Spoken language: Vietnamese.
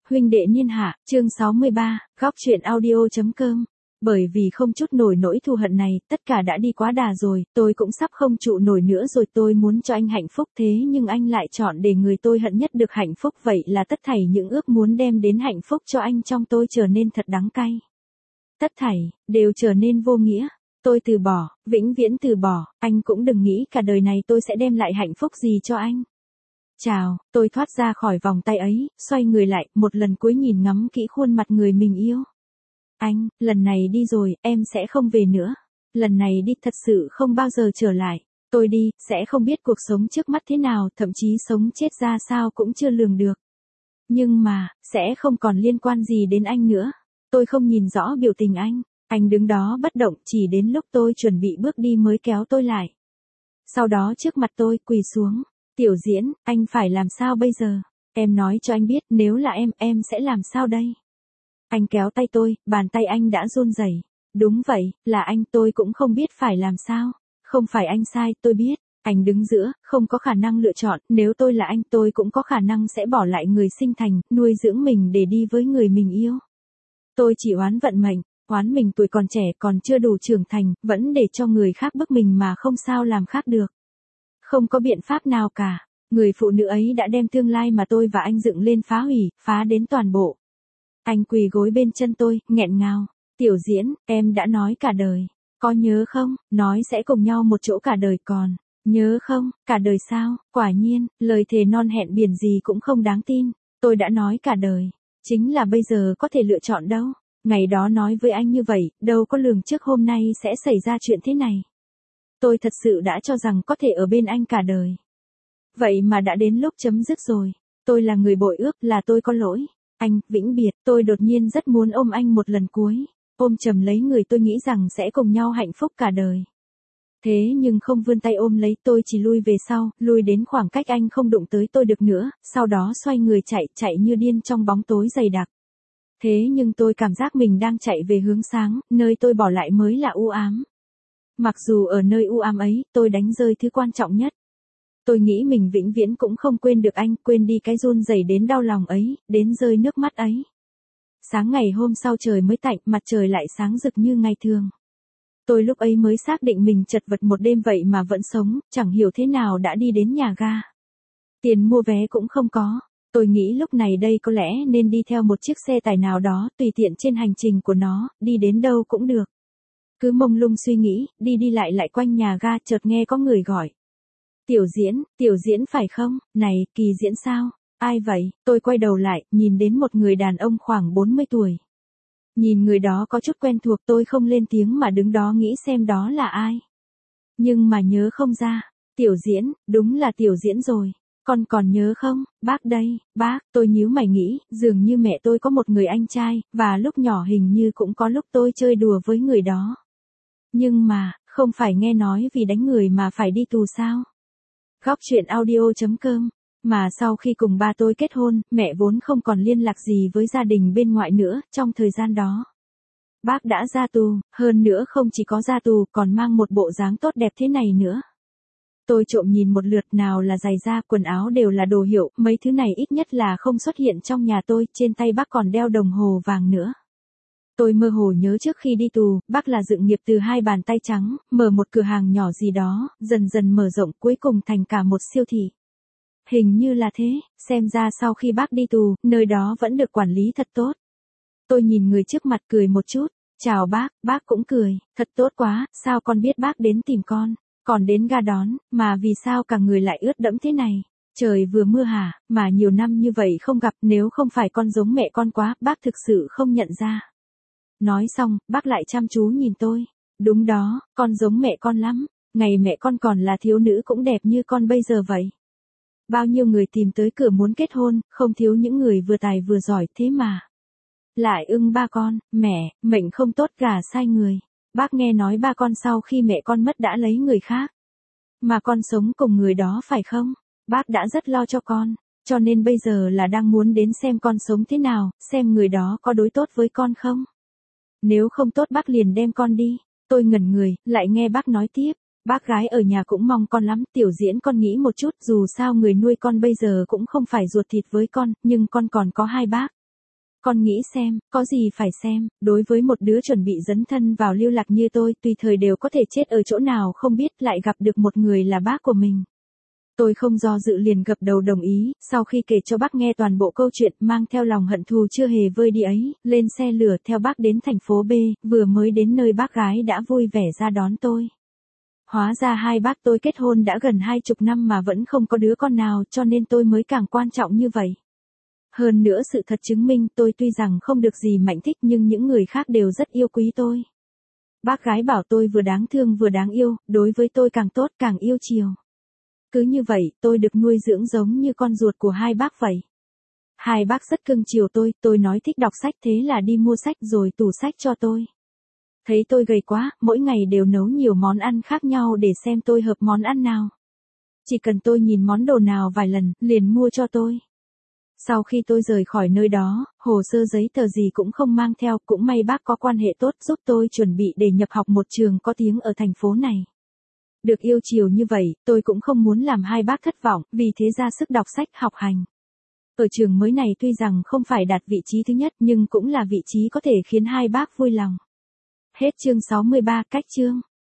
Huynh đệ niên hạ, chương 63, góc truyện audio.com. Bởi vì không chút nổi nỗi thù hận này, tất cả đã đi quá đà rồi, tôi cũng sắp không trụ nổi nữa rồi. Tôi muốn cho anh hạnh phúc thế nhưng anh lại chọn để người tôi hận nhất được hạnh phúc. Vậy là tất thảy những ước muốn đem đến hạnh phúc cho anh trong tôi trở nên thật đắng cay. Tất thảy, đều trở nên vô nghĩa. Tôi từ bỏ, vĩnh viễn từ bỏ, anh cũng đừng nghĩ cả đời này tôi sẽ đem lại hạnh phúc gì cho anh. Chào, tôi thoát ra khỏi vòng tay ấy, xoay người lại, một lần cuối nhìn ngắm kỹ khuôn mặt người mình yêu. Anh, lần này đi rồi, em sẽ không về nữa. Lần này đi thật sự không bao giờ trở lại. Tôi đi, sẽ không biết cuộc sống trước mắt thế nào, thậm chí sống chết ra sao cũng chưa lường được. Nhưng mà, sẽ không còn liên quan gì đến anh nữa. Tôi không nhìn rõ biểu tình anh. Anh đứng đó bất động, chỉ đến lúc tôi chuẩn bị bước đi mới kéo tôi lại. Sau đó trước mặt tôi, quỳ xuống. Tiểu Diễn, anh phải làm sao bây giờ? Em nói cho anh biết, nếu là em sẽ làm sao đây? Anh kéo tay tôi, bàn tay anh đã run rẩy. Đúng vậy, là anh, tôi cũng không biết phải làm sao. Không phải anh sai, tôi biết. Anh đứng giữa, không có khả năng lựa chọn, nếu tôi là anh tôi cũng có khả năng sẽ bỏ lại người sinh thành, nuôi dưỡng mình để đi với người mình yêu. Tôi chỉ oán vận mệnh, oán mình tuổi còn trẻ còn chưa đủ trưởng thành, vẫn để cho người khác bức mình mà không sao làm khác được. Không có biện pháp nào cả, người phụ nữ ấy đã đem tương lai mà tôi và anh dựng lên phá hủy, phá đến toàn bộ. Anh quỳ gối bên chân tôi, nghẹn ngào. Tiểu Diễn, em đã nói cả đời. Có nhớ không, nói sẽ cùng nhau một chỗ cả đời còn. Nhớ không, cả đời sao, quả nhiên, lời thề non hẹn biển gì cũng không đáng tin. Tôi đã nói cả đời. Chính là bây giờ có thể lựa chọn đâu. Ngày đó nói với anh như vậy, đâu có lường trước hôm nay sẽ xảy ra chuyện thế này. Tôi thật sự đã cho rằng có thể ở bên anh cả đời. Vậy mà đã đến lúc chấm dứt rồi. Tôi là người bội ước, là tôi có lỗi. Anh, vĩnh biệt, tôi đột nhiên rất muốn ôm anh một lần cuối. Ôm chầm lấy người tôi nghĩ rằng sẽ cùng nhau hạnh phúc cả đời. Thế nhưng không vươn tay ôm lấy, tôi chỉ lui về sau, lui đến khoảng cách anh không đụng tới tôi được nữa, sau đó xoay người chạy như điên trong bóng tối dày đặc. Thế nhưng tôi cảm giác mình đang chạy về hướng sáng, nơi tôi bỏ lại mới là u ám. Mặc dù ở nơi u ám ấy, tôi đánh rơi thứ quan trọng nhất. Tôi nghĩ mình vĩnh viễn cũng không quên được anh, quên đi cái run rẩy đến đau lòng ấy, đến rơi nước mắt ấy. Sáng ngày hôm sau trời mới tạnh, mặt trời lại sáng rực như ngày thường. Tôi lúc ấy mới xác định mình chật vật một đêm vậy mà vẫn sống, chẳng hiểu thế nào đã đi đến nhà ga. Tiền mua vé cũng không có. Tôi nghĩ lúc này đây có lẽ nên đi theo một chiếc xe tải nào đó, tùy tiện trên hành trình của nó, đi đến đâu cũng được. Cứ mông lung suy nghĩ, đi lại quanh nhà ga, chợt nghe có người gọi. Tiểu Diễn phải không? Này, Kỳ Diễn sao? Ai vậy? Tôi quay đầu lại, nhìn đến một người đàn ông khoảng 40 tuổi. Nhìn người đó có chút quen thuộc, tôi không lên tiếng mà đứng đó nghĩ xem đó là ai. Nhưng mà nhớ không ra. Tiểu Diễn, đúng là Tiểu Diễn rồi. Con còn nhớ không? Bác đây, bác, tôi nhíu mày nghĩ, dường như mẹ tôi có một người anh trai, và lúc nhỏ hình như cũng có lúc tôi chơi đùa với người đó. Nhưng mà, không phải nghe nói vì đánh người mà phải đi tù sao? Góc truyện audio.com. Mà sau khi cùng ba tôi kết hôn, mẹ vốn không còn liên lạc gì với gia đình bên ngoại nữa, trong thời gian đó. Bác đã ra tù, hơn nữa không chỉ có ra tù, còn mang một bộ dáng tốt đẹp thế này nữa. Tôi trộm nhìn một lượt, nào là giày da, quần áo đều là đồ hiệu, mấy thứ này ít nhất là không xuất hiện trong nhà tôi, trên tay bác còn đeo đồng hồ vàng nữa. Tôi mơ hồ nhớ trước khi đi tù, bác là dựng nghiệp từ hai bàn tay trắng, mở một cửa hàng nhỏ gì đó, dần dần mở rộng cuối cùng thành cả một siêu thị. Hình như là thế, xem ra sau khi bác đi tù, nơi đó vẫn được quản lý thật tốt. Tôi nhìn người trước mặt cười một chút, chào bác cũng cười, thật tốt quá, sao con biết bác đến tìm con, còn đến ga đón, mà vì sao cả người lại ướt đẫm thế này, trời vừa mưa hả, mà nhiều năm như vậy không gặp, nếu không phải con giống mẹ con quá, bác thực sự không nhận ra. Nói xong, bác lại chăm chú nhìn tôi, đúng đó, con giống mẹ con lắm, ngày mẹ con còn là thiếu nữ cũng đẹp như con bây giờ vậy. Bao nhiêu người tìm tới cửa muốn kết hôn, không thiếu những người vừa tài vừa giỏi, thế mà lại ưng ba con. Mẹ, mệnh không tốt gả sai người. Bác nghe nói ba con sau khi mẹ con mất đã lấy người khác. Mà con sống cùng người đó phải không? Bác đã rất lo cho con, cho nên bây giờ là đang muốn đến xem con sống thế nào, xem người đó có đối tốt với con không. Nếu không tốt bác liền đem con đi. Tôi ngẩn người, lại nghe bác nói tiếp. Bác gái ở nhà cũng mong con lắm, Tiểu Diễn con nghĩ một chút, dù sao người nuôi con bây giờ cũng không phải ruột thịt với con, nhưng con còn có hai bác. Con nghĩ xem, có gì phải xem, đối với một đứa chuẩn bị dấn thân vào lưu lạc như tôi, tùy thời đều có thể chết ở chỗ nào không biết, lại gặp được một người là bác của mình. Tôi không do dự liền gật đầu đồng ý, sau khi kể cho bác nghe toàn bộ câu chuyện, mang theo lòng hận thù chưa hề vơi đi ấy, lên xe lửa theo bác đến thành phố B, vừa mới đến nơi bác gái đã vui vẻ ra đón tôi. Hóa ra hai bác tôi kết hôn đã gần 20 năm mà vẫn không có đứa con nào, cho nên tôi mới càng quan trọng như vậy. Hơn nữa sự thật chứng minh tôi tuy rằng không được gì Mạnh thích nhưng những người khác đều rất yêu quý tôi. Bác gái bảo tôi vừa đáng thương vừa đáng yêu, đối với tôi càng tốt càng yêu chiều. Cứ như vậy, tôi được nuôi dưỡng giống như con ruột của hai bác vậy. Hai bác rất cưng chiều tôi nói thích đọc sách thế là đi mua sách rồi tủ sách cho tôi. Thấy tôi gầy quá, mỗi ngày đều nấu nhiều món ăn khác nhau để xem tôi hợp món ăn nào. Chỉ cần tôi nhìn món đồ nào vài lần, liền mua cho tôi. Sau khi tôi rời khỏi nơi đó, hồ sơ giấy tờ gì cũng không mang theo, cũng may bác có quan hệ tốt giúp tôi chuẩn bị để nhập học một trường có tiếng ở thành phố này. Được yêu chiều như vậy, tôi cũng không muốn làm hai bác thất vọng, vì thế ra sức đọc sách học hành. Ở trường mới này tuy rằng không phải đạt vị trí thứ nhất nhưng cũng là vị trí có thể khiến hai bác vui lòng. Hết chương 63, cách chương.